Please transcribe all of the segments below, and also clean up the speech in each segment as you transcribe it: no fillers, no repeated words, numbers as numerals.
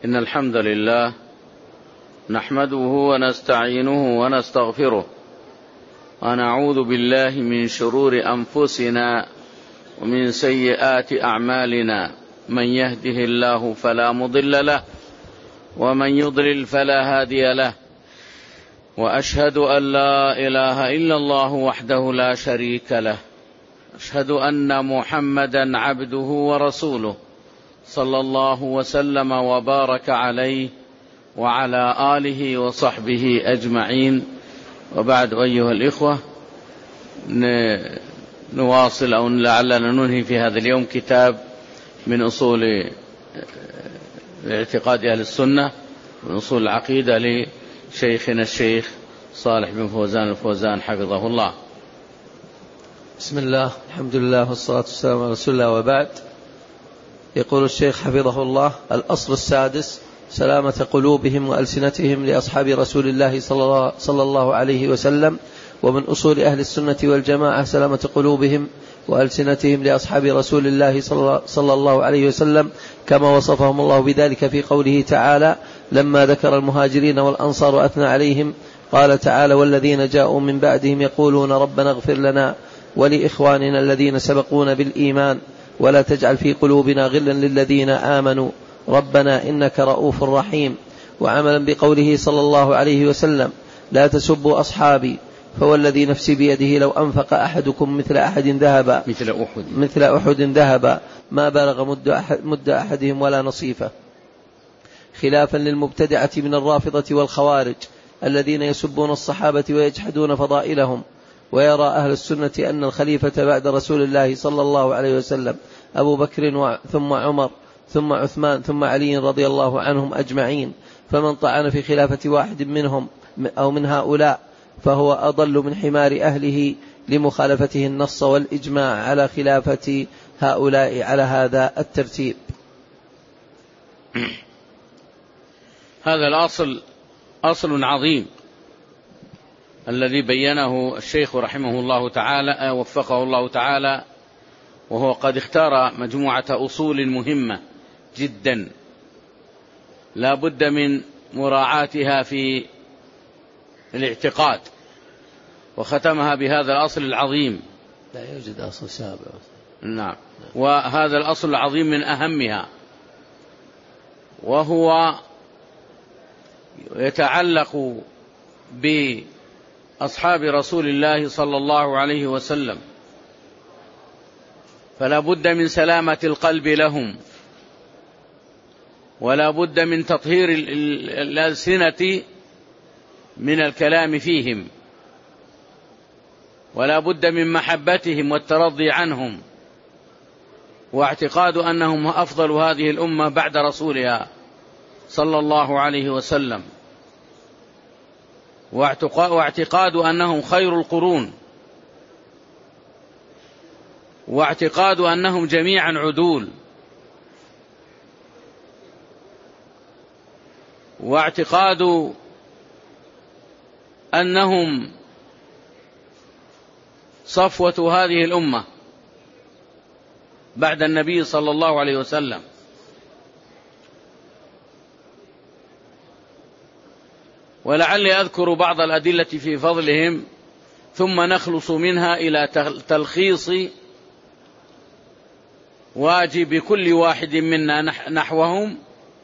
إن الحمد لله نحمده ونستعينه ونستغفره ونعوذ بالله من شرور أنفسنا ومن سيئات أعمالنا، من يهده الله فلا مضل له ومن يضلل فلا هادي له، وأشهد أن لا إله إلا الله وحده لا شريك له، أشهد أن محمدا عبده ورسوله صلى الله وسلم وبارك عليه وعلى آله وصحبه أجمعين. وبعد، أيها الإخوة، نواصل أو لعلنا ننهي في هذا اليوم كتاب من أصول اعتقاد أهل السنة، من أصول العقيدة لشيخنا الشيخ صالح بن فوزان الفوزان حفظه الله. بسم الله، الحمد لله والصلاة والسلام على رسول الله، وبعد. يقول الشيخ حفظه الله: الأصل السادس: سلامة قلوبهم وألسنتهم لأصحاب رسول الله صلى الله عليه وسلم. ومن أصول أهل السنة والجماعة سلامة قلوبهم وألسنتهم لأصحاب رسول الله صلى الله عليه وسلم، كما وصفهم الله بذلك في قوله تعالى لما ذكر المهاجرين والأنصار وأثنى عليهم، قال تعالى: والذين جاءوا من بعدهم يقولون ربنا اغفر لنا ولإخواننا الذين سبقونا بالإيمان ولا تجعل في قلوبنا غلا للذين آمنوا ربنا إنك رؤوف رحيم. وعملا بقوله صلى الله عليه وسلم: لا تسبوا أصحابي فوالذي نفسي بيده لو أنفق أحدكم مثل أحد ذهبا ما بلغ مد أحدهم ولا نصيفه، خلافا للمبتدعة من الرافضة والخوارج الذين يسبون الصحابة ويجحدون فضائلهم. ويرى أهل السنة أن الخليفة بعد رسول الله صلى الله عليه وسلم أبو بكر ثم عمر ثم عثمان ثم علي رضي الله عنهم أجمعين، فمن طعن في خلافة واحد منهم أو من هؤلاء فهو أضل من حمار أهله لمخالفته النص والإجماع على خلافة هؤلاء على هذا الترتيب. هذا الأصل أصل عظيم الذي بينه الشيخ رحمه الله تعالى وفقه الله تعالى، وهو قد اختار مجموعة أصول مهمة جدا لا بد من مراعاتها في الاعتقاد، وختمها بهذا الأصل العظيم. لا يوجد أصل سابع. نعم، وهذا الأصل العظيم من أهمها، وهو يتعلق بأصحاب رسول الله صلى الله عليه وسلم، فلا بد من سلامة القلب لهم، ولا بد من تطهير الألسنة من الكلام فيهم، ولا بد من محبتهم والترضي عنهم، واعتقاد أنهم أفضل هذه الأمة بعد رسولها صلى الله عليه وسلم، واعتقاد أنهم خير القرون، واعتقاد أنهم جميعا عدول، واعتقاد أنهم صفوة هذه الأمة بعد النبي صلى الله عليه وسلم. ولعلي أذكر بعض الأدلة في فضلهم، ثم نخلص منها إلى تلخيص واجب كل واحد منا نحوهم،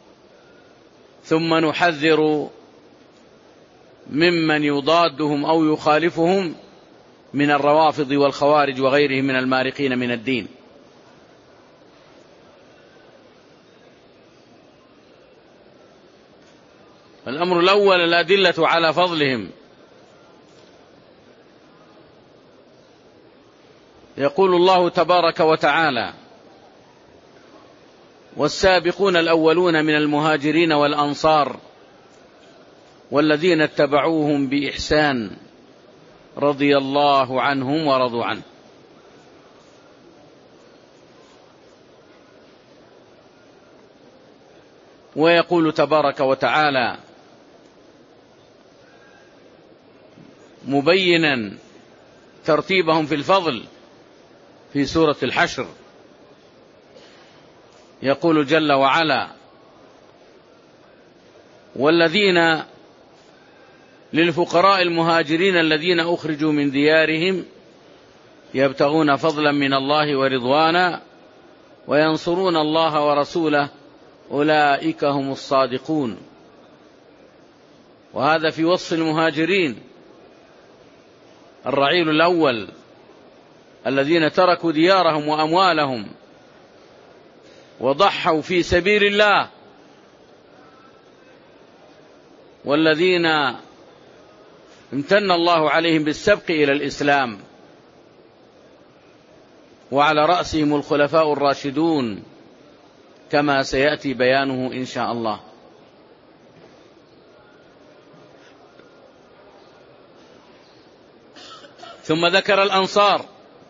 ثم نحذر ممن يضادهم أو يخالفهم من الروافض والخوارج وغيرهم من المارقين من الدين. الأمر الأول الأدلة على فضلهم. يقول الله تبارك وتعالى: والسابقون الأولون من المهاجرين والأنصار والذين اتبعوهم بإحسان رضي الله عنهم ورضوا عنه. ويقول تبارك وتعالى مبينا ترتيبهم في الفضل في سورة الحشر، يقول جل وعلا: والذين للفقراء المهاجرين الذين أخرجوا من ديارهم يبتغون فضلا من الله ورضوانا وينصرون الله ورسوله أولئك هم الصادقون. وهذا في وصف المهاجرين. الرعيل الأول الذين تركوا ديارهم وأموالهم وضحوا في سبيل الله، والذين امتن الله عليهم بالسبق إلى الإسلام، وعلى رأسهم الخلفاء الراشدون كما سيأتي بيانه إن شاء الله. ثم ذكر الأنصار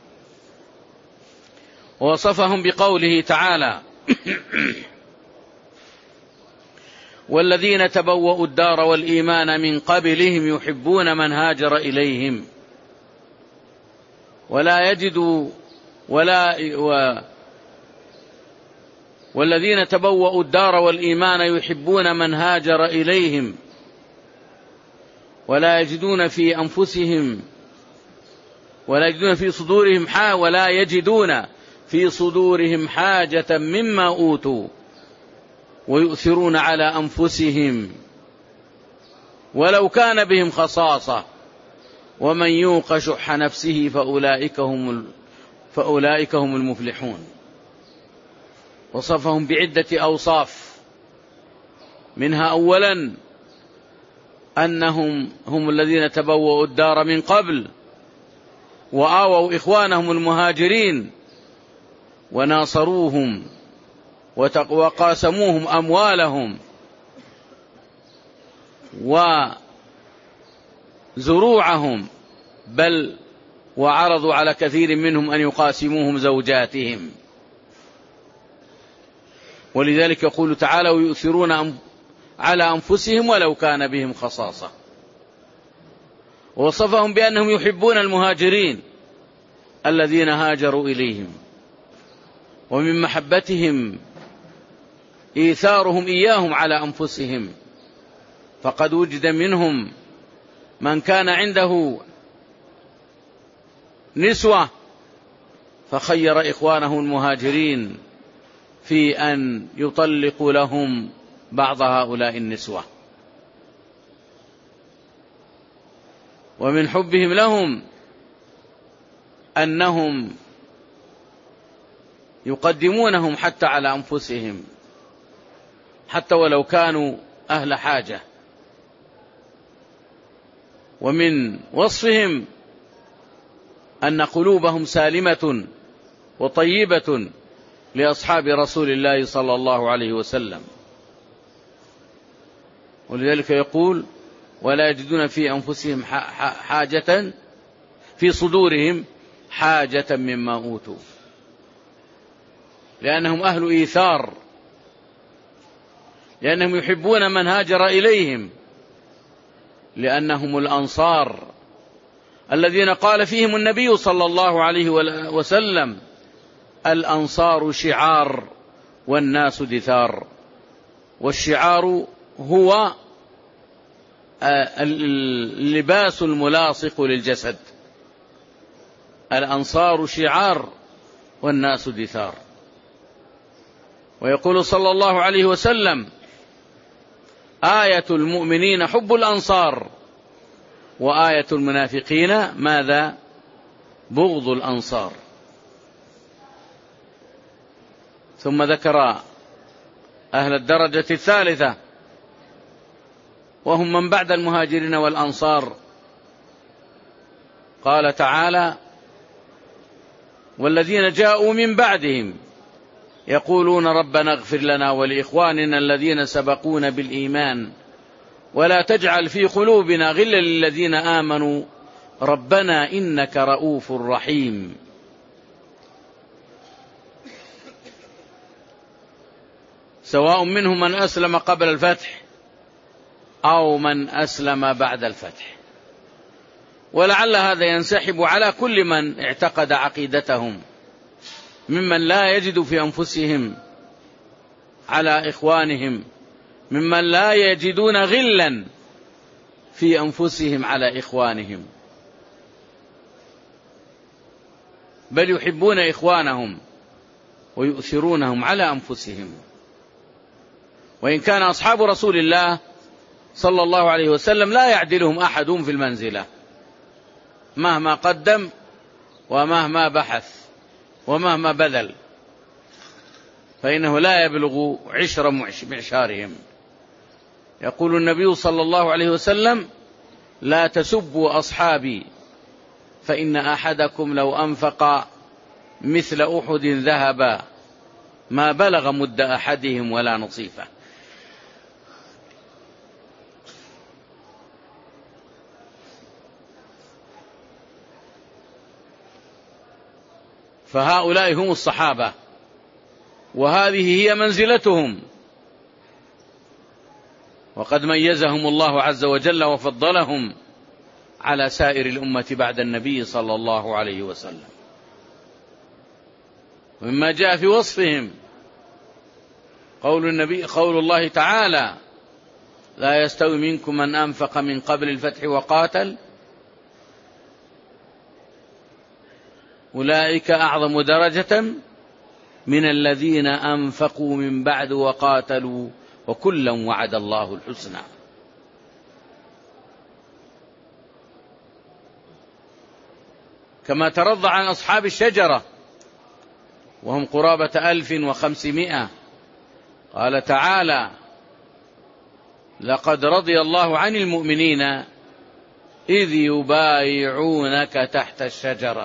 ووصفهم بقوله تعالى: والذين تبوأوا الدار والإيمان من قبلهم يحبون من هاجر إليهم والذين تبوأوا الدار والإيمان يحبون من هاجر إليهم ولا يجدون في صدورهم حاجة مما أوتوا ويؤثرون على أنفسهم ولو كان بهم خصاصة ومن يوق شح نفسه فأولئك هم المفلحون. وصفهم بعدة أوصاف، منها أولا أنهم هم الذين تبوأوا الدار من قبل وآووا إخوانهم المهاجرين وناصروهم وقاسموهم أموالهم وزروعهم، بل وعرضوا على كثير منهم أن يقاسموهم زوجاتهم. ولذلك يقول تعالى: ويؤثرون على أنفسهم ولو كان بهم خصاصة. ووصفهم بأنهم يحبون المهاجرين الذين هاجروا إليهم، ومن محبتهم إيثارهم إياهم على أنفسهم، فقد وجد منهم من كان عنده نسوة فخير إخوانه المهاجرين في أن يطلقوا لهم بعض هؤلاء النسوة. ومن حبهم لهم أنهم يقدمونهم حتى على أنفسهم، حتى ولو كانوا أهل حاجة. ومن وصفهم أن قلوبهم سالمة وطيبة لأصحاب رسول الله صلى الله عليه وسلم. ولذلك يقول: ولا يجدون في أنفسهم حاجة في صدورهم حاجة مما أوتوا، لأنهم أهل إيثار، لأنهم يحبون من هاجر إليهم، لأنهم الأنصار الذين قال فيهم النبي صلى الله عليه وسلم: الأنصار شعار والناس دثار. والشعار هو اللباس الملاصق للجسد. الأنصار شعار والناس دثار. ويقول صلى الله عليه وسلم: آية المؤمنين حب الأنصار، وآية المنافقين ماذا؟ بغض الأنصار. ثم ذكر أهل الدرجة الثالثة وهم من بعد المهاجرين والأنصار. قال تعالى: والذين جاءوا من بعدهم يقولون ربنا اغفر لنا ولإخواننا الذين سبقونا بالإيمان ولا تجعل في قلوبنا غلا للذين آمنوا ربنا إنك رؤوف رحيم. سواء منهم من أسلم قبل الفتح أو من أسلم بعد الفتح. ولعل هذا ينسحب على كل من اعتقد عقيدتهم ممن لا يجد في أنفسهم على إخوانهم ممن لا يجدون غلا في أنفسهم على إخوانهم، بل يحبون إخوانهم ويؤثرونهم على أنفسهم. وإن كان أصحاب رسول الله صلى الله عليه وسلم لا يعدلهم أحد في المنزلة، مهما قدم ومهما بحث ومهما بذل، فإنه لا يبلغ عشر معشارهم. يقول النبي صلى الله عليه وسلم: لا تسبوا أصحابي، فإن أحدكم لو أنفق مثل أحد ذهبا ما بلغ مد أحدهم ولا نصيفه. فهؤلاء هم الصحابة، وهذه هي منزلتهم، وقد ميزهم الله عز وجل وفضلهم على سائر الأمة بعد النبي صلى الله عليه وسلم. ومما جاء في وصفهم قول الله تعالى: لا يستوي منكم من أنفق من قبل الفتح وقاتل أولئك أعظم درجة من الذين أنفقوا من بعد وقاتلوا وكلا وعد الله الحسنى. كما ترضى عن أصحاب الشجرة وهم قرابة 1500، قال تعالى: لقد رضي الله عن المؤمنين إذ يبايعونك تحت الشجرة.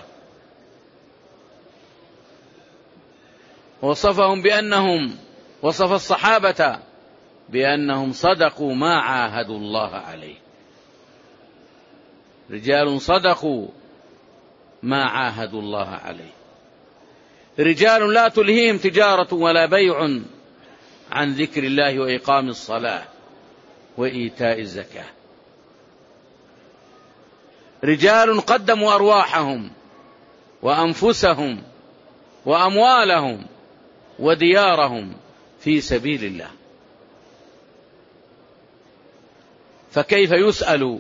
وصف الصحابة بأنهم صدقوا ما عاهدوا الله عليه، رجال صدقوا ما عاهدوا الله عليه، رجال لا تلهيهم تجارة ولا بيع عن ذكر الله وإقام الصلاة وإيتاء الزكاة، رجال قدموا أرواحهم وأنفسهم وأموالهم وديارهم في سبيل الله. فكيف يسأل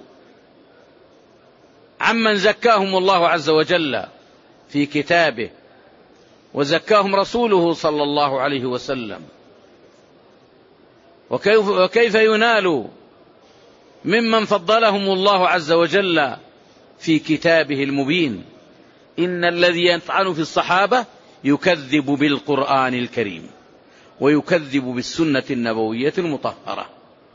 عمن زكاهم الله عز وجل في كتابه وزكاهم رسوله صلى الله عليه وسلم؟ وكيف ينال ممن فضلهم الله عز وجل في كتابه المبين؟ إن الذي يطعن في الصحابة يكذب بالقرآن الكريم ويكذب بالسنة النبوية المطهرة.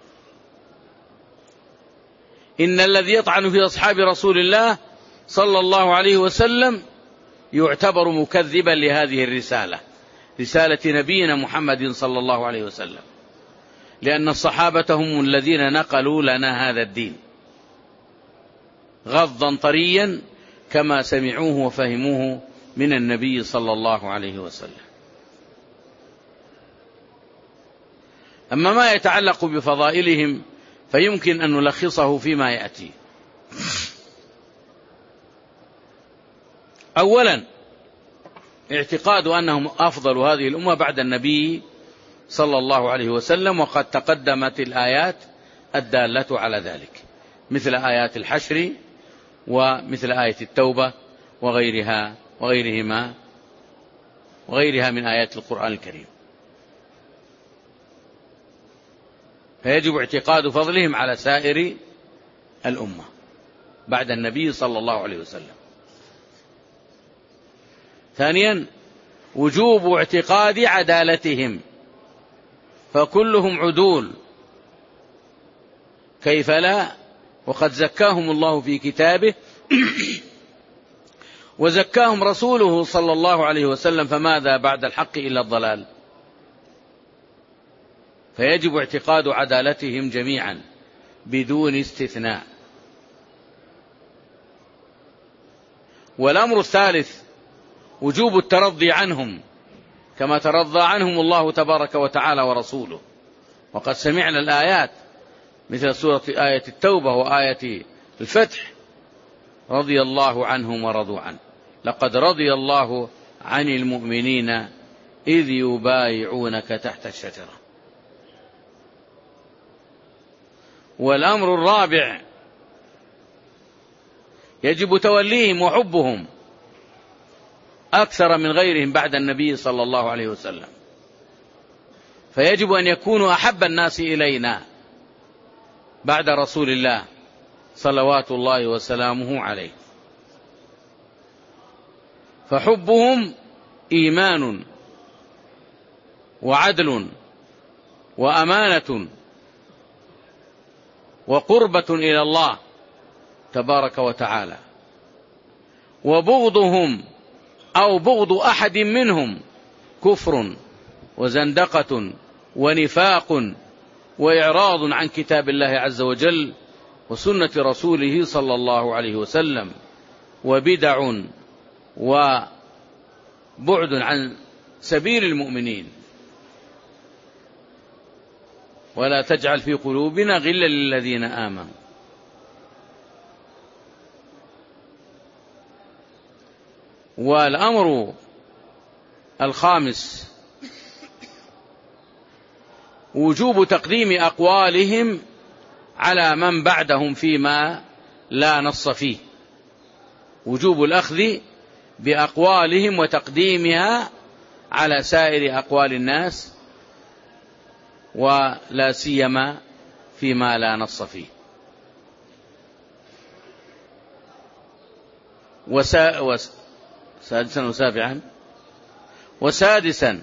إن الذي يطعن في أصحاب رسول الله صلى الله عليه وسلم يعتبر مكذبا لهذه الرسالة، رسالة نبينا محمد صلى الله عليه وسلم، لأن الصحابة هم الذين نقلوا لنا هذا الدين غضا طريا كما سمعوه وفهموه من النبي صلى الله عليه وسلم. أما ما يتعلق بفضائلهم فيمكن أن نلخصه فيما يأتي. أولا، اعتقاد أنهم أفضل هذه الأمة بعد النبي صلى الله عليه وسلم، وقد تقدمت الآيات الدالة على ذلك، مثل آيات الحشر ومثل آية التوبة وغيرها من آيات القرآن الكريم. فيجب اعتقاد فضلهم على سائر الأمة بعد النبي صلى الله عليه وسلم. ثانيا، وجوب اعتقاد عدالتهم، فكلهم عدول، كيف لا، وقد زكاهم الله في كتابه وزكاهم رسوله صلى الله عليه وسلم، فماذا بعد الحق إلا الضلال؟ فيجب اعتقاد عدالتهم جميعا بدون استثناء. والأمر الثالث وجوب الترضي عنهم كما ترضى عنهم الله تبارك وتعالى ورسوله، وقد سمعنا الآيات مثل سورة آية التوبة وآية الفتح: رضي الله عنهم ورضوا عنه، لقد رضي الله عن المؤمنين إذ يبايعونك تحت الشجرة. والأمر الرابع يجب توليهم وحبهم أكثر من غيرهم بعد النبي صلى الله عليه وسلم، فيجب أن يكونوا أحب الناس إلينا بعد رسول الله صلوات الله وسلامه عليه. فحبهم إيمان وعدل وأمانة وقربة إلى الله تبارك وتعالى، وبغضهم أو بغض أحد منهم كفر وزندقة ونفاق وإعراض عن كتاب الله عز وجل وسنة رسوله صلى الله عليه وسلم، وبدع وبعد عن سبيل المؤمنين. ولا تجعل في قلوبنا غلا للذين آمنوا. والأمر الخامس وجوب تقديم أقوالهم على من بعدهم فيما لا نص فيه، وجوب الأخذ بأقوالهم وتقديمها على سائر أقوال الناس، ولا سيما فيما لا نص فيه. وسادسا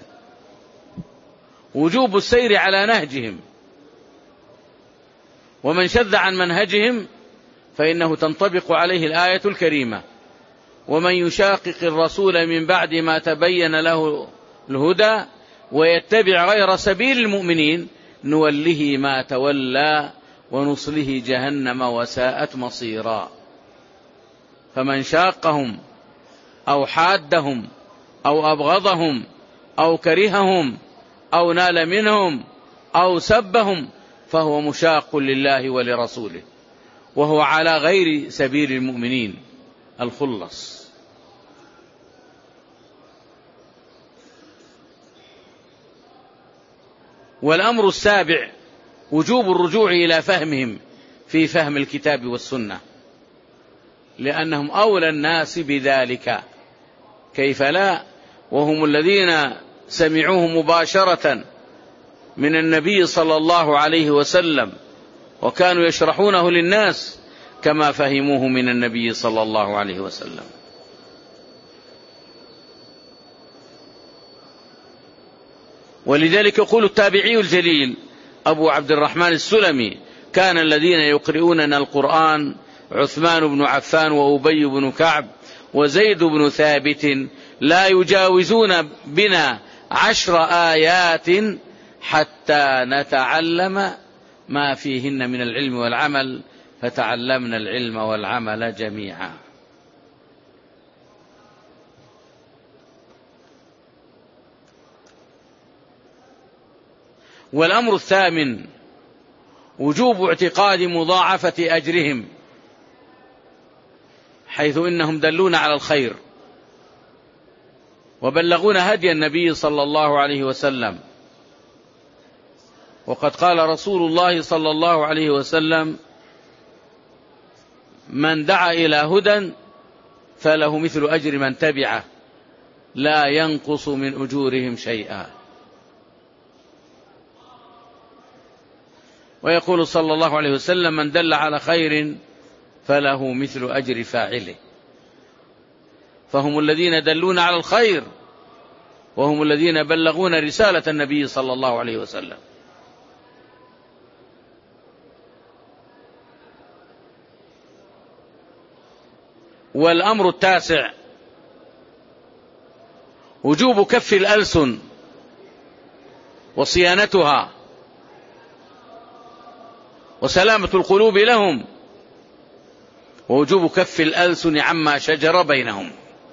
وجوب السير على نهجهم، ومن شذ عن منهجهم فإنه تنطبق عليه الآية الكريمة: ومن يشاقق الرسول من بعد ما تبين له الهدى ويتبع غير سبيل المؤمنين نوله ما تولى ونصله جهنم وساءت مصيرا. فمن شاقهم أو حادهم أو أبغضهم أو كرههم أو نال منهم أو سبهم فهو مشاق لله ولرسوله، وهو على غير سبيل المؤمنين الخلص. والأمر السابع وجوب الرجوع إلى فهمهم في فهم الكتاب والسنة، لأنهم أولى الناس بذلك، كيف لا وهم الذين سمعوه مباشرة من النبي صلى الله عليه وسلم، وكانوا يشرحونه للناس كما فهموه من النبي صلى الله عليه وسلم. ولذلك يقول التابعي الجليل أبو عبد الرحمن السلمي: كان الذين يقرؤوننا القرآن عثمان بن عفان وأبي بن كعب وزيد بن ثابت لا يجاوزون بنا 10 آيات حتى نتعلم ما فيهن من العلم والعمل، فتعلمنا العلم والعمل جميعا. والأمر الثامن وجوب اعتقاد مضاعفة أجرهم، حيث إنهم دلون على الخير وبلغون هدي النبي صلى الله عليه وسلم. وقد قال رسول الله صلى الله عليه وسلم: من دعا إلى هدى فله مثل أجر من تبعه لا ينقص من أجورهم شيئا. ويقول صلى الله عليه وسلم: من دل على خير فله مثل أجر فاعله. فهم الذين دلون على الخير، وهم الذين بلغون رسالة النبي صلى الله عليه وسلم. والأمر التاسع وجوب كف الألسن وصيانتها وسلامة القلوب لهم، ووجوب كف الألسن عما شجر بينهم،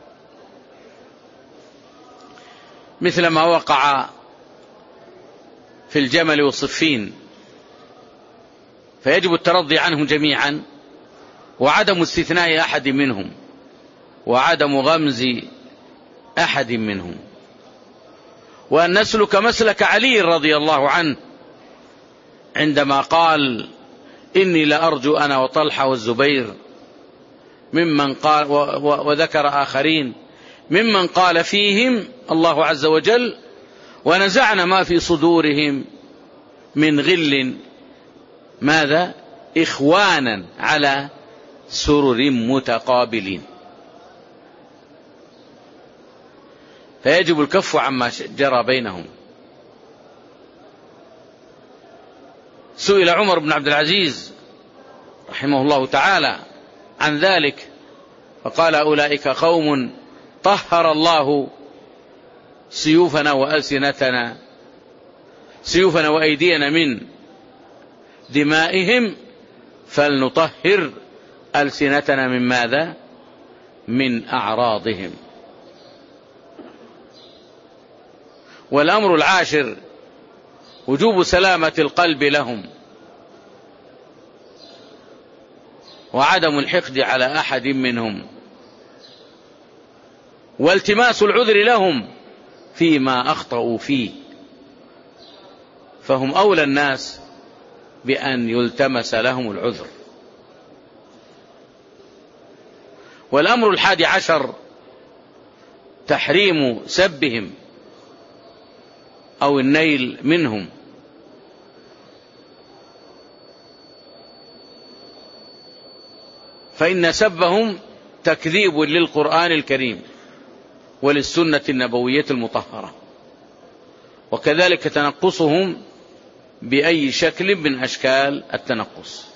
مثل ما وقع في الجمل والصفين، فيجب الترضي عنهم جميعا وعدم استثناء أحد منهم وعدم غمز أحد منهم، وأن نسلك مسلك علي رضي الله عنه عندما قال: إني لأرجو أنا وطلحة والزبير ممن قال، وذكر آخرين ممن قال فيهم الله عز وجل: ونزعنا ما في صدورهم من غل ماذا؟ إخوانا على سرر متقابلين. فيجب الكف عما جرى بينهم. سئل عمر بن عبد العزيز رحمه الله تعالى عن ذلك فقال: أولئك قوم طهر الله سيوفنا وأيدينا من دمائهم، فلنطهر ألسنتنا من ماذا؟ من أعراضهم. والأمر العاشر وجوب سلامة القلب لهم، وعدم الحقد على أحد منهم، والتماس العذر لهم فيما أخطأوا فيه، فهم أولى الناس بأن يلتمس لهم العذر. والأمر 11 تحريم سبهم أو النيل منهم، فإن سبهم تكذيب للقرآن الكريم وللسنة النبوية المطهرة، وكذلك تنقصهم بأي شكل من أشكال التنقص،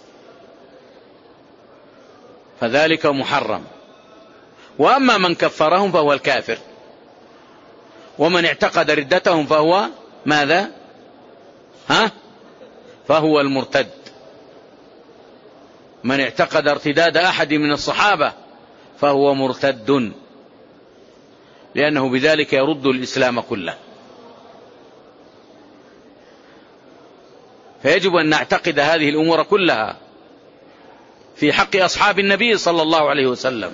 فذلك محرم. وأما من كفرهم فهو الكافر، ومن اعتقد ردتهم فهو ماذا؟ فهو المرتد. من اعتقد ارتداد أحد من الصحابة فهو مرتد، لأنه بذلك يرد الإسلام كله. فيجب أن نعتقد هذه الأمور كلها في حق أصحاب النبي صلى الله عليه وسلم،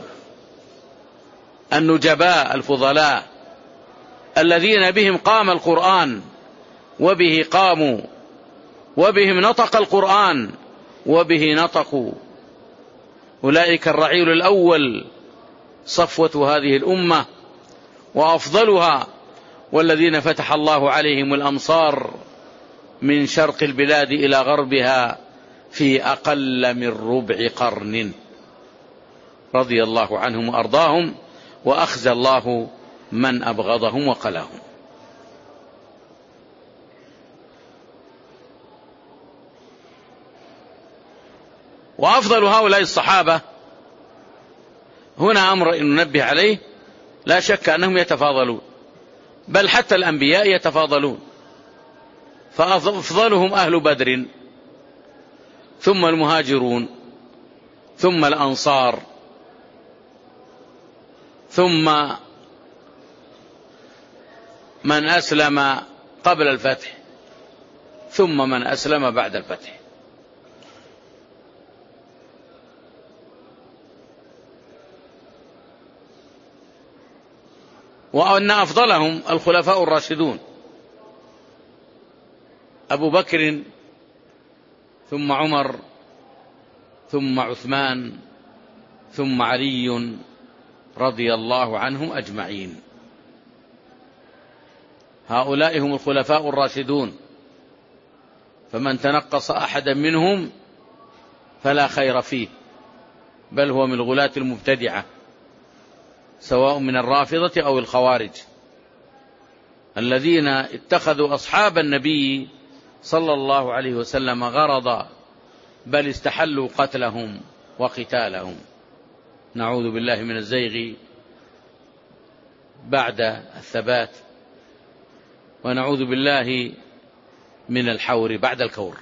النجباء الفضلاء الذين بهم قام القرآن وبه قاموا، وبهم نطق القرآن وبه نطقوا. أولئك الرعيل الأول، صفوة هذه الأمة وأفضلها، والذين فتح الله عليهم الأمصار من شرق البلاد إلى غربها في أقل من ربع قرن، رضي الله عنهم وأرضاهم، وأخزى الله من أبغضهم وقلاهم. وأفضل هؤلاء الصحابة هنا أمر ننبه عليه، لا شك أنهم يتفاضلون، بل حتى الأنبياء يتفاضلون، فأفضلهم أهل بدر، ثم المهاجرون، ثم الأنصار، ثم من أسلم قبل الفتح، ثم من أسلم بعد الفتح. وأن أفضلهم الخلفاء الراشدون، أبو بكر، ثم عمر، ثم عثمان، ثم علي، رضي الله عنهم أجمعين. هؤلاء هم الخلفاء الراشدون، فمن تنقص أحدا منهم فلا خير فيه، بل هو من الغلاة المبتدعة، سواء من الرافضة أو الخوارج، الذين اتخذوا أصحاب النبي صلى الله عليه وسلم غرضا، بل استحلوا قتلهم وقتالهم. نعوذ بالله من الزيغ بعد الثبات، ونعوذ بالله من الحور بعد الكور.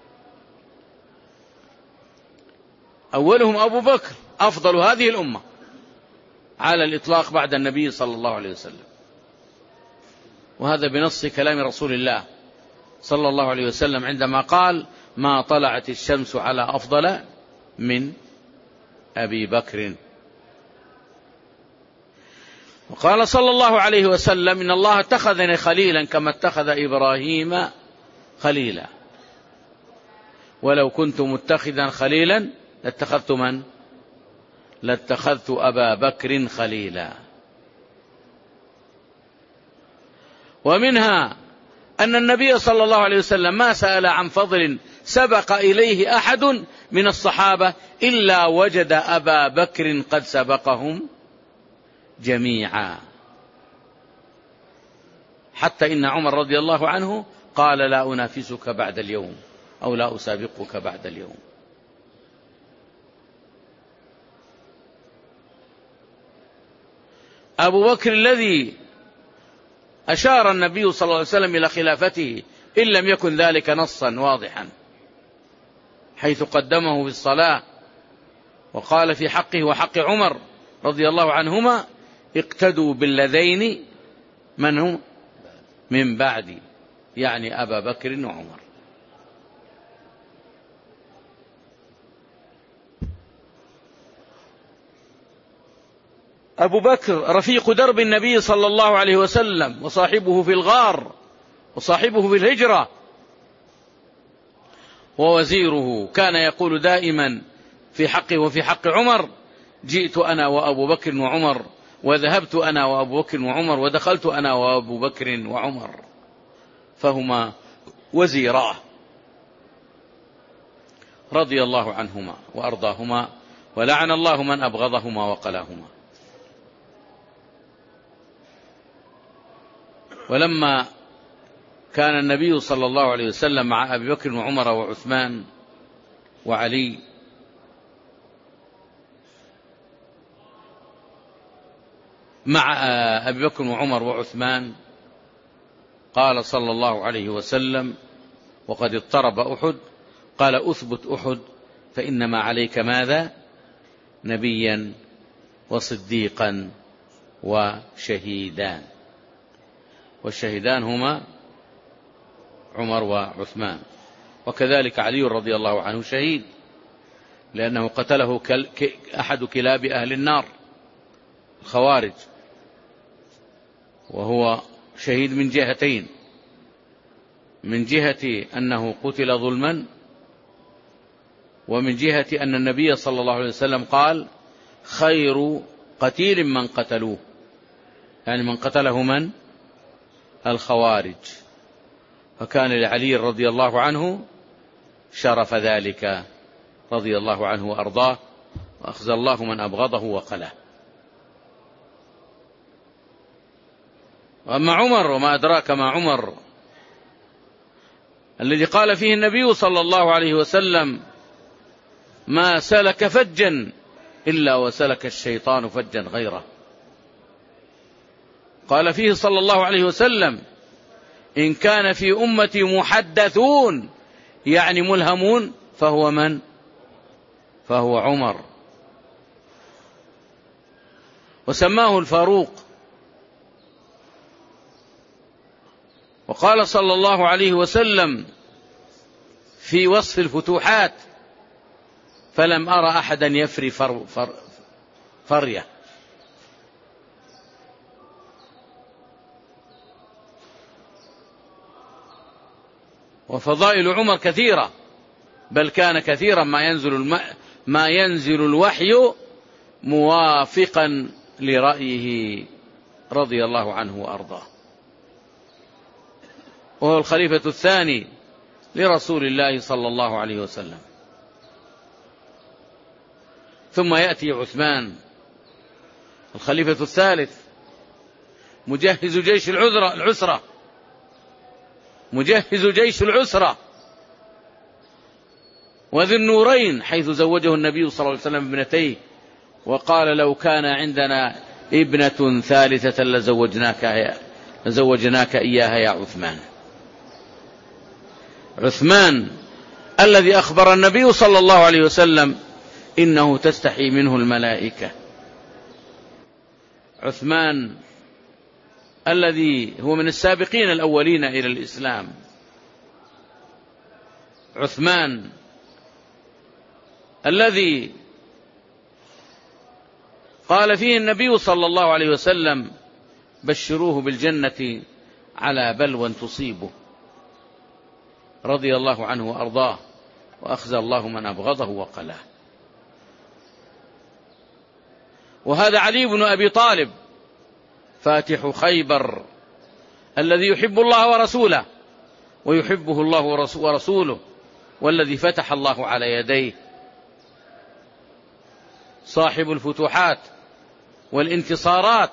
أولهم أبو بكر، أفضل هذه الأمة على الإطلاق بعد النبي صلى الله عليه وسلم، وهذا بنص كلام رسول الله صلى الله عليه وسلم عندما قال: ما طلعت الشمس على أفضل من أبي بكر. وقال صلى الله عليه وسلم: إن الله اتخذني خليلا كما اتخذ إبراهيم خليلا. ولو كنت متخذا خليلا لاتخذت من؟ لاتخذت أبا بكر خليلا. ومنها أن النبي صلى الله عليه وسلم ما سأل عن فضل سبق إليه أحد من الصحابة إلا وجد أبا بكر قد سبقهم جميعا، حتى إن عمر رضي الله عنه قال لا أنافسك بعد اليوم أو لا أسابقك بعد اليوم. أبو بكر الذي أشار النبي صلى الله عليه وسلم إلى خلافته إن لم يكن ذلك نصا واضحا، حيث قدمه في الصلاة وقال في حقه وحق عمر رضي الله عنهما اقتدوا بالذين من هم من بعدي، يعني أبا بكر وعمر. أبو بكر رفيق درب النبي صلى الله عليه وسلم، وصاحبه في الغار، وصاحبه في الهجرة، ووزيره. كان يقول دائما في حقه وفي حق عمر جئت أنا وأبو بكر وعمر، وذهبت أنا وأبو بكر وعمر، ودخلت أنا وأبو بكر وعمر، فهما وزيراه رضي الله عنهما وأرضاهما، ولعن الله من أبغضهما وقلاهما. ولما كان النبي صلى الله عليه وسلم مع أبي بكر وعمر وعثمان وعلي، مع أبي بكر وعمر وعثمان، قال صلى الله عليه وسلم وقد اضطرب أحد، قال أثبت أحد فإنما عليك ماذا؟ نبيا وصديقا وشهيدان، والشهيدان هما عمر وعثمان. وكذلك علي رضي الله عنه شهيد، لأنه قتله أحد كلاب أهل النار الخوارج، وهو شهيد من جهتين: من جهة أنه قتل ظلما، ومن جهة أن النبي صلى الله عليه وسلم قال خير قتيل من قتلوه، يعني من قتله من؟ الخوارج. فكان لعلي رضي الله عنه شرف ذلك رضي الله عنه وأرضاه، وأخزى الله من أبغضه وقله. وأما عمر وما أدراك ما عمر، الذي قال فيه النبي صلى الله عليه وسلم ما سلك فجا إلا وسلك الشيطان فجا غيره. قال فيه صلى الله عليه وسلم إن كان في أمتي محدثون، يعني ملهمون، فهو من؟ فهو عمر. وسماه الفاروق. وقال صلى الله عليه وسلم في وصف الفتوحات فلم أرى أحدا يفري فرية. وفضائل عمر كثيرة، بل كان كثيرا ما ينزل الوحي موافقا لرأيه رضي الله عنه وأرضاه. وهو الخليفة الثاني لرسول الله صلى الله عليه وسلم. ثم يأتي عثمان الخليفة الثالث، مجهز جيش العسرة، مجهز جيش العسرة، وذي النورين، حيث زوجه النبي صلى الله عليه وسلم ابنتيه، وقال لو كان عندنا ابنة ثالثة لزوجناك إياها يا عثمان. عثمان الذي أخبر النبي صلى الله عليه وسلم إنه تستحي منه الملائكة. عثمان الذي هو من السابقين الأولين إلى الإسلام. عثمان الذي قال فيه النبي صلى الله عليه وسلم بشروه بالجنة على بلوى تصيبه، رضي الله عنه وأرضاه. وأخزى الله من أبغضه وقلاه. وهذا علي بن أبي طالب فاتح خيبر الذي يحب الله ورسوله ويحبه الله ورسوله، والذي فتح الله على يديه، صاحب الفتوحات والانتصارات،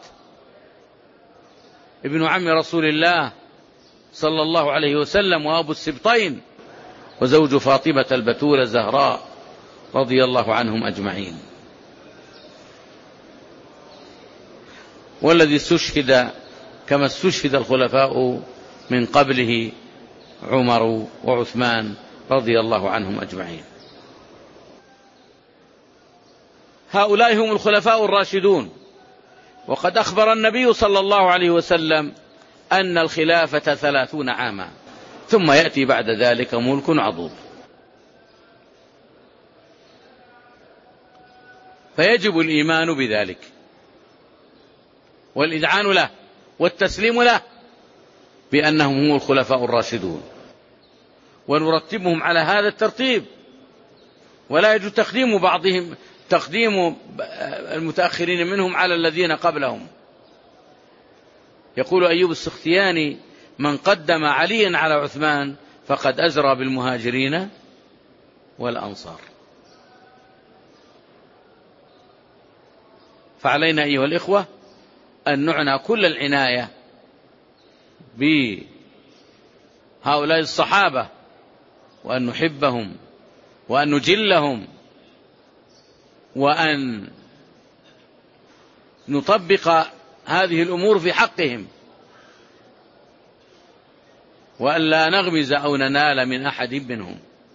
ابن عم رسول الله صلى الله عليه وسلم، وأبو السبطين، وزوج فاطمة البتول الزهراء رضي الله عنهم أجمعين، والذي استشهد كما استشهد الخلفاء من قبله عمر وعثمان رضي الله عنهم أجمعين. هؤلاء هم الخلفاء الراشدون. وقد أخبر النبي صلى الله عليه وسلم أن الخلافة 30 عاما، ثم يأتي بعد ذلك ملك عضوض. فيجب الإيمان بذلك والإذعان له والتسليم له بأنهم هم الخلفاء الراشدون، ونرتبهم على هذا الترتيب، ولا يجوز تقديم المتأخرين منهم على الذين قبلهم. يقول أيوب السختياني: من قدم عليا على عثمان فقد أزرى بالمهاجرين والأنصار. فعلينا أيها الإخوة أن نعنى كل العناية بهؤلاء الصحابة، وأن نحبهم وأن نجلهم، وأن نطبق هذه الأمور في حقهم، وأن لا نغمز أو ننال من أحد منهم.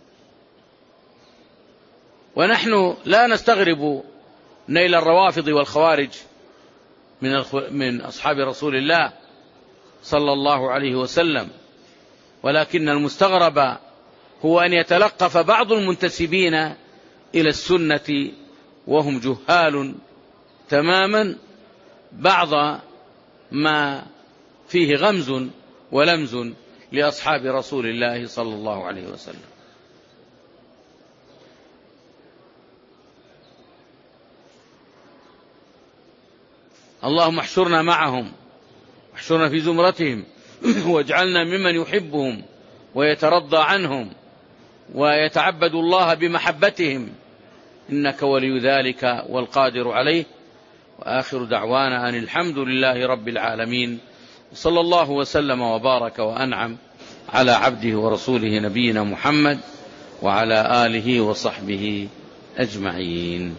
ونحن لا نستغرب نيل الروافض والخوارج من أصحاب رسول الله صلى الله عليه وسلم، ولكن المستغرب هو أن يتلقف بعض المنتسبين إلى السنة وهم جهال تماما بعض ما فيه غمز ولمز لأصحاب رسول الله صلى الله عليه وسلم. اللهم احشرنا معهم، احشرنا في زمرتهم، واجعلنا ممن يحبهم ويترضى عنهم ويتعبد الله بمحبتهم، إنك ولي ذلك والقادر عليه. وآخر دعوانا أن الحمد لله رب العالمين، صلى الله وسلم وبارك وأنعم على عبده ورسوله نبينا محمد وعلى آله وصحبه أجمعين.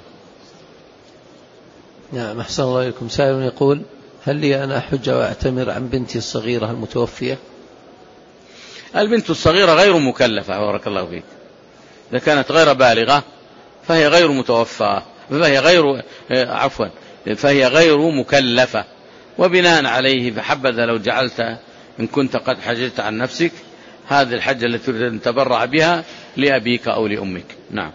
نعم، أحسن الله إليكم. سائل يقول: هل لي أنا أحج وأعتمر عن بنتي الصغيرة المتوفية؟ البنت الصغيرة غير مكلفة، بارك الله فيك. إذا كانت غير بالغة فهي غير متوفى، فهي غير مكلفة. وبناء عليه فحبذا لو جعلت إن كنت قد حججت عن نفسك هذه الحجة التي تريد أن تبرع بها لأبيك أو لأمك. نعم.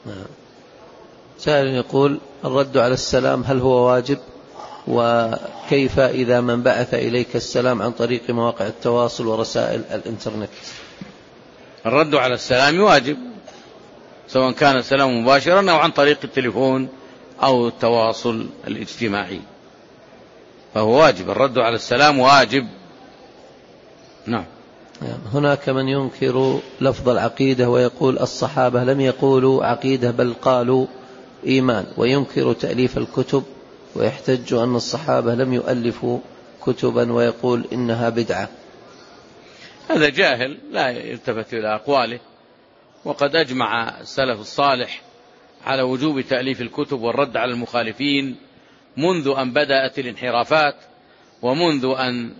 سائل يقول: الرد على السلام هل هو واجب؟ وكيف إذا من بعث إليك السلام عن طريق مواقع التواصل ورسائل الإنترنت؟ الرد على السلام واجب، سواء كان السلام مباشرا أو عن طريق التليفون أو التواصل الاجتماعي، فهو واجب. الرد على السلام واجب. نعم. هناك من ينكر لفظ العقيدة ويقول الصحابة لم يقولوا عقيدة بل قالوا إيمان، وينكر تأليف الكتب ويحتج أن الصحابة لم يؤلفوا كتبا ويقول إنها بدعة. هذا جاهل لا يلتفت إلى أقواله. وقد أجمع السلف الصالح على وجوب تأليف الكتب والرد على المخالفين منذ أن بدأت الانحرافات، ومنذ أن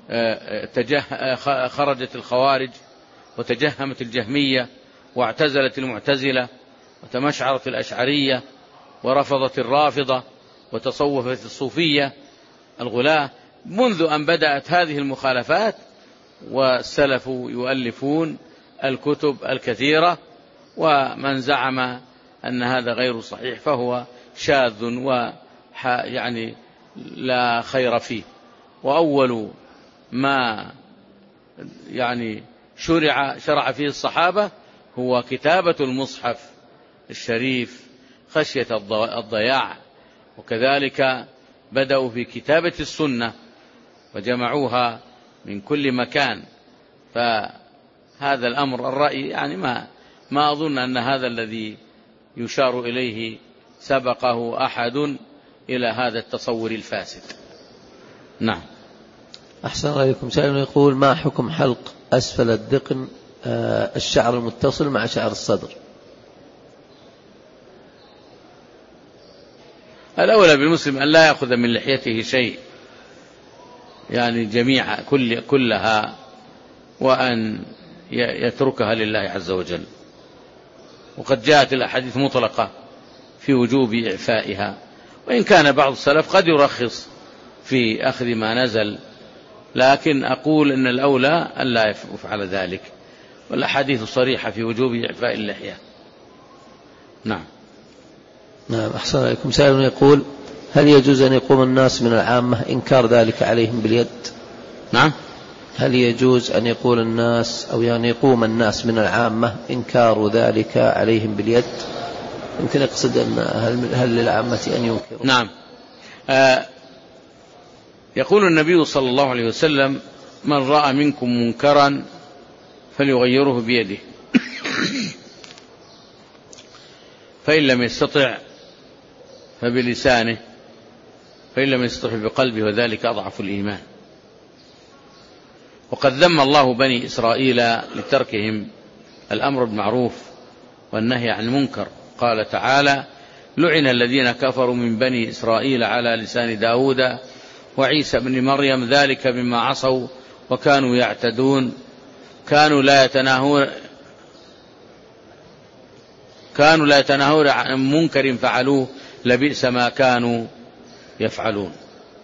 خرجت الخوارج وتجهمت الجهمية واعتزلت المعتزلة وتمشعرت الأشعرية ورفضت الرافضة وتصوفت الصوفية الغلاة. منذ أن بدأت هذه المخالفات والسلف يؤلفون الكتب الكثيرة، ومن زعم أن هذا غير صحيح فهو شاذ يعني لا خير فيه. وأول ما يعني شرع فيه الصحابة هو كتابة المصحف الشريف خشية الضياع، وكذلك بدأوا في كتابة السنة وجمعوها من كل مكان. فهذا الأمر الرأي يعني ما أظن أن هذا الذي يشار إليه سبقه أحد إلى هذا التصور الفاسد. نعم. أحسن عليكم. سائل يقول: ما حكم حلق أسفل الذقن الشعر المتصل مع شعر الصدر؟ الأولى بالمسلم أن لا يأخذ من لحيته شيء، يعني جميع كلها، وأن يتركها لله عز وجل. وقد جاءت الأحاديث مطلقة في وجوب إعفائها، وإن كان بعض السلف قد يرخص في أخذ ما نزل، لكن أقول أن الأولى أن لا يفعل ذلك، والأحاديث صريحة في وجوب إعفاء اللحية. نعم. نعم. أحسن عليكم. سائل يقول: هل يجوز أن يقوم الناس من العامة إنكار ذلك عليهم باليد؟ نعم. هل يجوز أن يقول الناس أو يعني يقوم الناس من العامة إنكار ذلك عليهم باليد؟ يمكن يقصد أن هل للعامة أن ينكروا؟ نعم. يقول النبي صلى الله عليه وسلم: من رأى منكم منكرا فليغيره بيده، فإن لم يستطع فبلسانه، فإن لم يستطع بقلبه، وذلك أضعف الإيمان. وقد ذم الله بني إسرائيل لتركهم الأمر بالمعروف والنهي عن المنكر. قال تعالى: لعن الذين كفروا من بني إسرائيل على لسان داود وعيسى بن مريم ذلك بما عصوا وكانوا يعتدون، كانوا لا يتناهون عن منكر فعلوه لبئس ما كانوا يفعلون.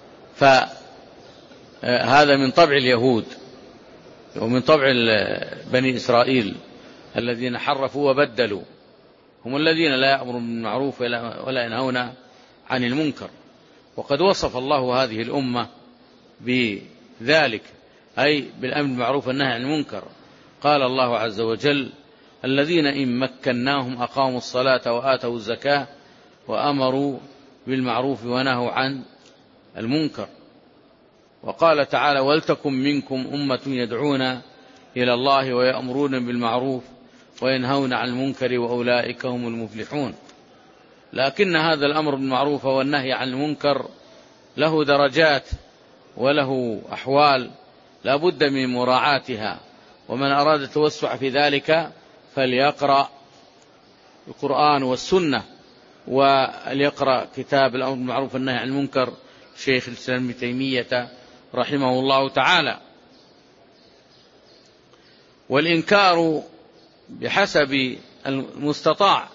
فهذا من طبع اليهود ومن طبع بني إسرائيل الذين حرفوا وبدلوا، هم الذين لا يأمرون بالمعروف ولا ينهون عن المنكر. وقد وصف الله هذه الأمة بذلك، أي بالأمر بالمعروف والنهي عن المنكر. قال الله عز وجل: الذين إن مكناهم أقاموا الصلاة وآتوا الزكاة وأمروا بالمعروف ونهوا عن المنكر. وقال تعالى: ولتكن منكم أمة يدعون إلى الله ويأمرون بالمعروف وينهون عن المنكر وأولئك هم المفلحون. لكن هذا الأمر بالمعروف والنهي عن المنكر له درجات وله أحوال لا بد من مراعاتها، ومن أراد التوسع في ذلك فليقرأ القرآن والسنة، وليقرأ كتاب الأمر بالمعروف والنهي عن المنكر شيخ الإسلام ابن تيمية رحمه الله تعالى. والإنكار بحسب المستطاع،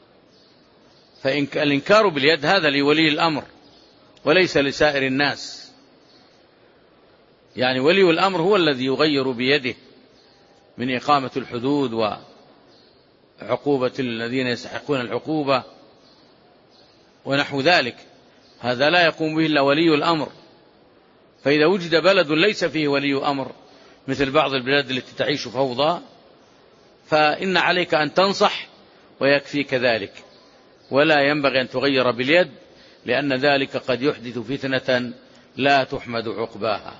فالإنكار باليد هذا لولي الأمر وليس لسائر الناس، يعني ولي الأمر هو الذي يغير بيده من إقامة الحدود وعقوبة الذين يستحقون العقوبة ونحو ذلك، هذا لا يقوم به إلا ولي الأمر. فإذا وجد بلد ليس فيه ولي أمر مثل بعض البلاد التي تعيش فوضى، فإن عليك أن تنصح ويكفيك ذلك، ولا ينبغي أن تغير باليد، لأن ذلك قد يحدث فتنة لا تحمد عقباها.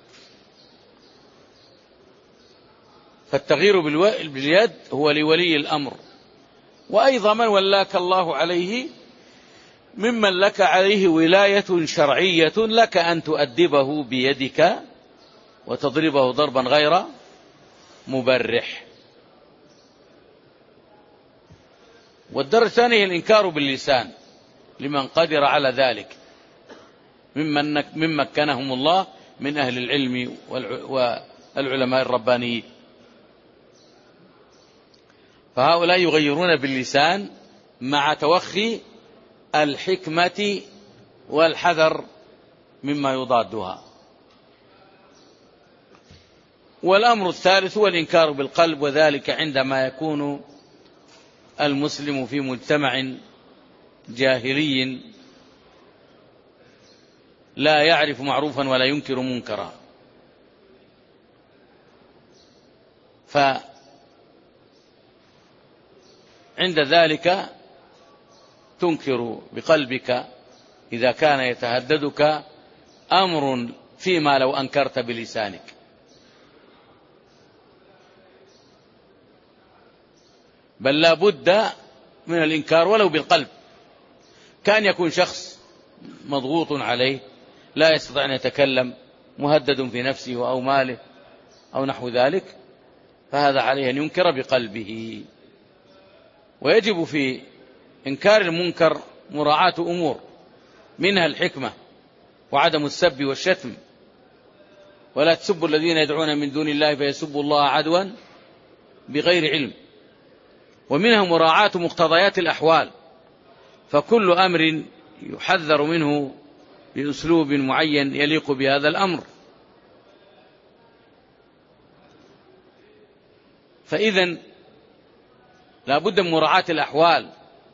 فالتغيير باليد هو لولي الأمر. وأيضا من ولاك الله عليه ممن لك عليه ولاية شرعية لك أن تؤدبه بيدك وتضربه ضربا غير مبرح. والدرجة الثانية الإنكار باللسان لمن قدر على ذلك ممن مكنهم الله من أهل العلم والعلماء الربانيين، فهؤلاء يغيرون باللسان مع توخي الحكمة والحذر مما يضادها. والأمر الثالث هو الإنكار بالقلب، وذلك عندما يكون المسلم في مجتمع جاهلي لا يعرف معروفا ولا ينكر منكرا، عند ذلك تنكر بقلبك إذا كان يتهددك أمر فيما لو أنكرت بلسانك. بل لا بد من الإنكار ولو بالقلب. كان يكون شخص مضغوط عليه لا يستطيع أن يتكلم، مهدد في نفسه أو ماله أو نحو ذلك، فهذا عليه أن ينكر بقلبه. ويجب في إنكار المنكر مراعاة أمور، منها الحكمة وعدم السب والشتم، ولا تسبوا الذين يدعون من دون الله فيسبوا الله عدوا بغير علم، ومنها مراعاة مقتضيات الأحوال، فكل أمر يحذر منه بأسلوب معين يليق بهذا الأمر. فإذن لا بد من مراعاة الأحوال.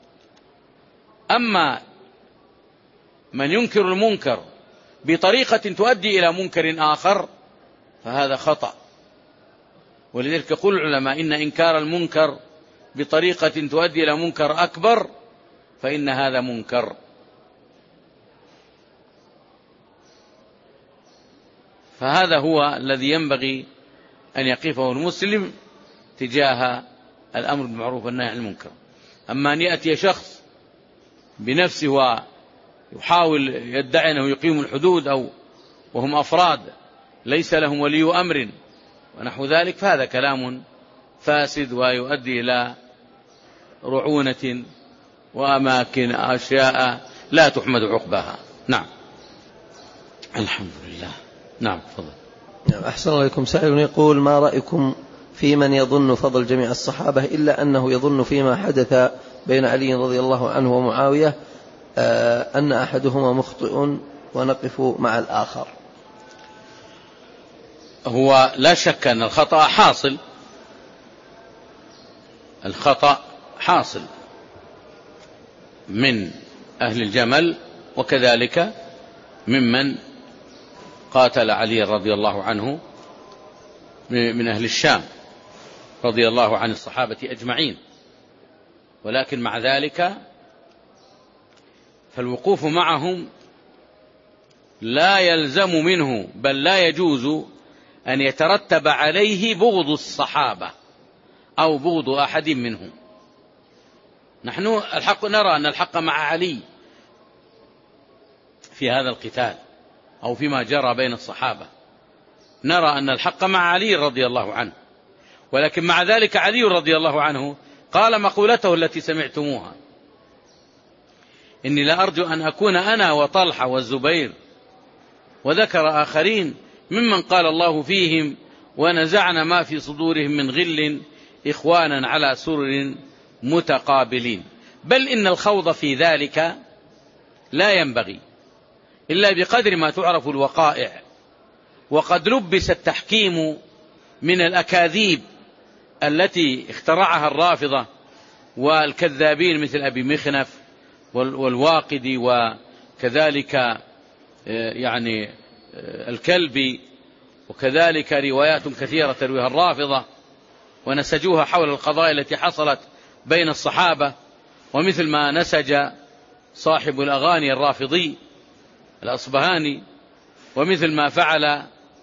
أما من ينكر المنكر بطريقة تؤدي إلى منكر آخر فهذا خطأ. ولذلك يقول العلماء إن إنكار المنكر بطريقة تؤدي إلى منكر أكبر فإن هذا منكر. فهذا هو الذي ينبغي أن يقفه المسلم تجاه الأمر بالمعروف والنهي عن المنكر. أما أن يأتي شخص بنفسه ويحاول يدعي أنه يقيم الحدود أو وهم أفراد ليس لهم ولي أمر ونحو ذلك، فهذا كلام فاسد ويؤدي إلى رعونة وأماكن أشياء لا تحمد عقبها. نعم، الحمد لله. نعم، تفضل. أحسن الله إليكم. سائل يقول: ما رأيكم في من يظن فضل جميع الصحابة إلا أنه يظن فيما حدث بين علي رضي الله عنه ومعاوية أن أحدهما مخطئ ونقف مع الآخر؟ هو لا شك أن الخطأ حاصل، الخطأ حاصل من أهل الجمل وكذلك ممن قاتل علي رضي الله عنه من أهل الشام رضي الله عن الصحابة أجمعين. ولكن مع ذلك فالوقوف معهم لا يلزم منه بل لا يجوز أن يترتب عليه بغض الصحابة أو بغض أحد منهم. نحن الحق نرى أن الحق مع علي في هذا القتال أو فيما جرى بين الصحابة، نرى أن الحق مع علي رضي الله عنه، ولكن مع ذلك علي رضي الله عنه قال مقولته التي سمعتموها: إني لا أرجو أن أكون أنا وطلحة والزبير، وذكر آخرين ممن قال الله فيهم: ونزعنا ما في صدورهم من غل إخوانا على سرر متقابلين. بل إن الخوض في ذلك لا ينبغي إلا بقدر ما تعرف الوقائع، وقد لبس التحكيم من الأكاذيب التي اخترعها الرافضة والكذابين مثل أبي مخنف والواقدي وكذلك يعني الكلبي، وكذلك روايات كثيرة ترويها الرافضة ونسجوها حول القضايا التي حصلت بين الصحابة، ومثل ما نسج صاحب الأغاني الرافضي الأصبهاني، ومثل ما فعل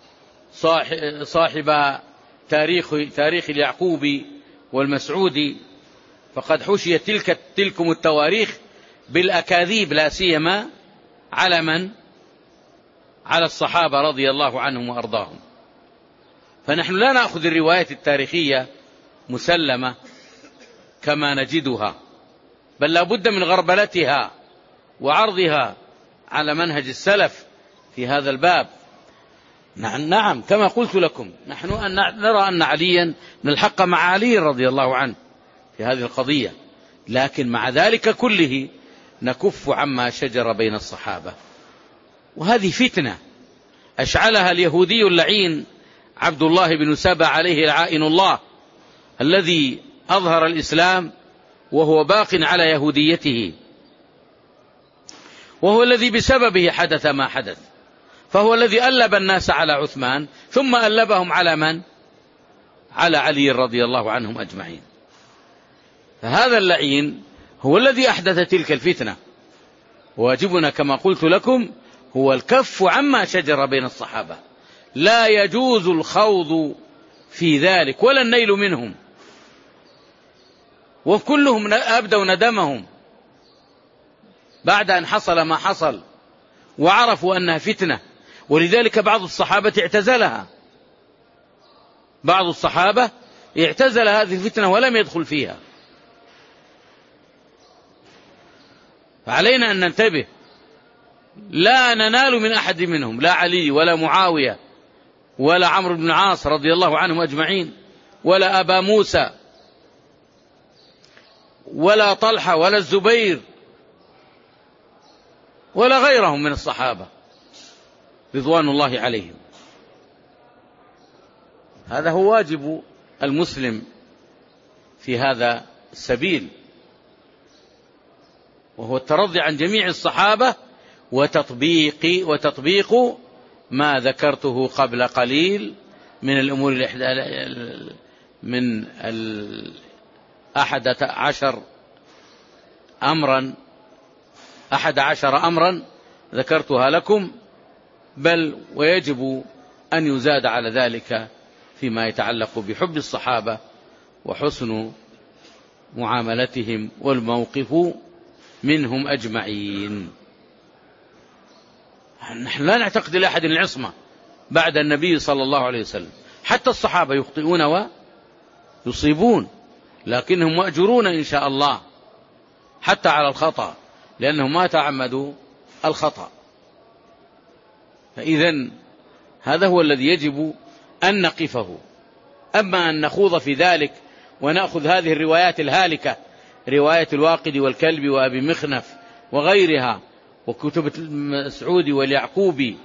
صاحب تاريخ اليعقوبي والمسعودي، فقد حشيت تلكم التواريخ بالأكاذيب لا سيما على من؟ على الصحابة رضي الله عنهم وأرضاهم. فنحن لا نأخذ الروايات التاريخية مسلمة كما نجدها، بل لا بد من غربلتها وعرضها على منهج السلف في هذا الباب. نعم، كما قلت لكم نحن نرى أن عليا الحق مع علي رضي الله عنه في هذه القضية، لكن مع ذلك كله نكف عما شجر بين الصحابة. وهذه فتنة أشعلها اليهودي اللعين عبد الله بن سبأ عليه لعائن الله، الذي أظهر الإسلام وهو باق على يهوديته، وهو الذي بسببه حدث ما حدث. فهو الذي ألب الناس على عثمان، ثم ألبهم على من؟ على علي رضي الله عنهم أجمعين. فهذا اللعين هو الذي أحدث تلك الفتنة. واجبنا كما قلت لكم هو الكف عما شجر بين الصحابة، لا يجوز الخوض في ذلك ولا النيل منهم، وكلهم أبدوا ندمهم بعد أن حصل ما حصل وعرفوا أنها فتنة. ولذلك بعض الصحابة اعتزلها، بعض الصحابة اعتزل هذه الفتنة ولم يدخل فيها. فعلينا أن ننتبه، لا ننال من أحد منهم، لا علي ولا معاوية ولا عمرو بن العاص رضي الله عنهم أجمعين، ولا أبا موسى ولا طلحة ولا الزبير ولا غيرهم من الصحابة رضوان الله عليهم. هذا هو واجب المسلم في هذا السبيل، وهو الترضي عن جميع الصحابة وتطبيق ما ذكرته قبل قليل من الأمور من 11 أمرا ذكرتها لكم، بل ويجب أن يزاد على ذلك فيما يتعلق بحب الصحابة وحسن معاملتهم والموقف منهم أجمعين. نحن لا نعتقد لأحد العصمة بعد النبي صلى الله عليه وسلم، حتى الصحابة يخطئون ويصيبون، لكنهم مأجورون إن شاء الله حتى على الخطأ، لأنهم ما تعمدوا الخطأ. فإذن هذا هو الذي يجب أن نقفه. أما أن نخوض في ذلك ونأخذ هذه الروايات الهالكة، رواية الواقدي والكلبي وأبي مخنف وغيرها وكتب المسعودي واليعقوبي،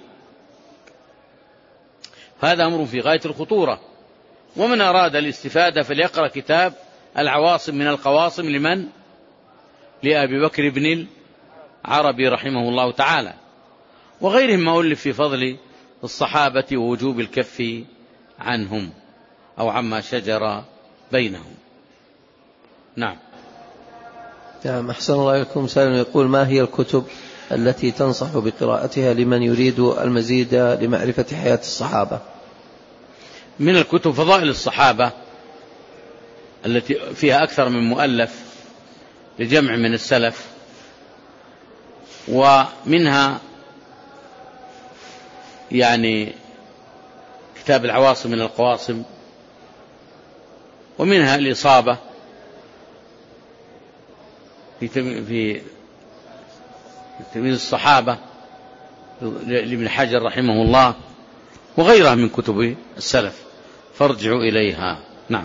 هذا أمر في غاية الخطورة. ومن أراد الاستفادة فليقرأ كتاب العواصم من القواصم لأبي بكر بن العربي رحمه الله تعالى، وغيرهم ما ألف في فضل الصحابة ووجوب الكف عنهم أو عما شجر بينهم. نعم. أحسن الله إليكم. سائل يقول: ما هي الكتب التي تنصح بقراءتها لمن يريد المزيد لمعرفة حياة الصحابة؟ من الكتب فضائل الصحابة التي فيها أكثر من مؤلف لجمع من السلف، ومنها يعني كتاب العواصم من القواصم، ومنها الإصابة في تمييز الصحابة لابن حجر رحمه الله، وغيرها من كتب السلف، فارجعوا إليها. نعم.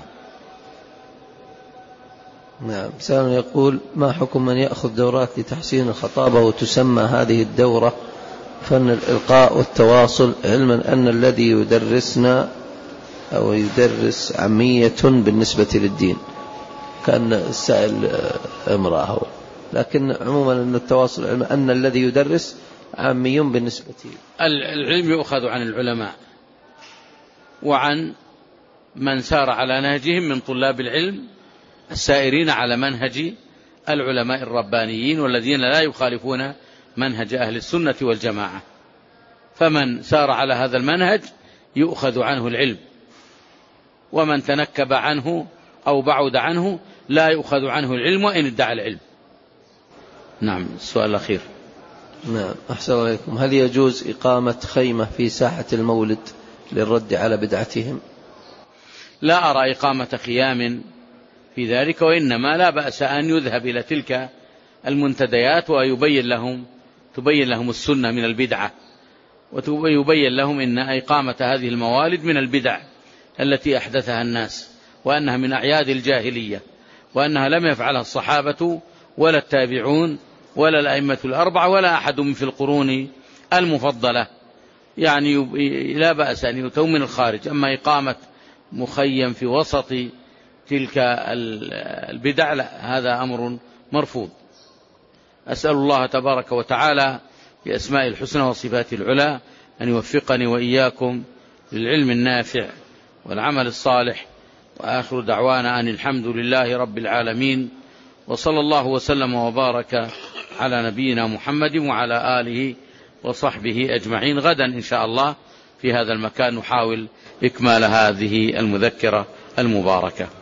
نعم. سائل يقول: ما حكم من يأخذ دورات لتحسين الخطابة وتسمى هذه الدورة فن الإلقاء والتواصل، علما أن الذي يدرسنا أو يدرس عامية بالنسبة للدين؟ كان السائل امرأة، لكن عموما أن التواصل علما أن الذي يدرس عامي بالنسبة العلم يؤخذ عن العلماء وعن من سار على نهجهم من طلاب العلم السائرين على منهج العلماء الربانيين والذين لا يخالفون منهج أهل السنة والجماعة. فمن سار على هذا المنهج يؤخذ عنه العلم، ومن تنكب عنه أو بعد عنه لا يؤخذ عنه العلم وإن ادعى العلم. نعم. السؤال الأخير. نعم. أحسن الله إليكم. هل يجوز إقامة خيمة في ساحة المولد للرد على بدعتهم؟ لا أرى إقامة خيام في ذلك، وإنما لا بأس أن يذهب إلى تلك المنتديات تبين لهم السنة من البدعة، ويبين لهم إن إقامة هذه الموالد من البدع التي أحدثها الناس، وأنها من أعياد الجاهلية، وأنها لم يفعلها الصحابة ولا التابعون ولا الأئمة الأربعة ولا أحد في القرون المفضلة. يعني لا بأس أن يتوا من الخارج. أما إقامة مخيم في وسط تلك البدع لا، هذا أمر مرفوض. أسأل الله تبارك وتعالى بأسماء الحسنى وصفات العلى أن يوفقني وإياكم للعلم النافع والعمل الصالح، وآخر دعوانا أن الحمد لله رب العالمين. وصلى الله وسلم وبارك على نبينا محمد وعلى آله وصحبه أجمعين. غدا إن شاء الله في هذا المكان نحاول إكمال هذه المذكرة المباركة.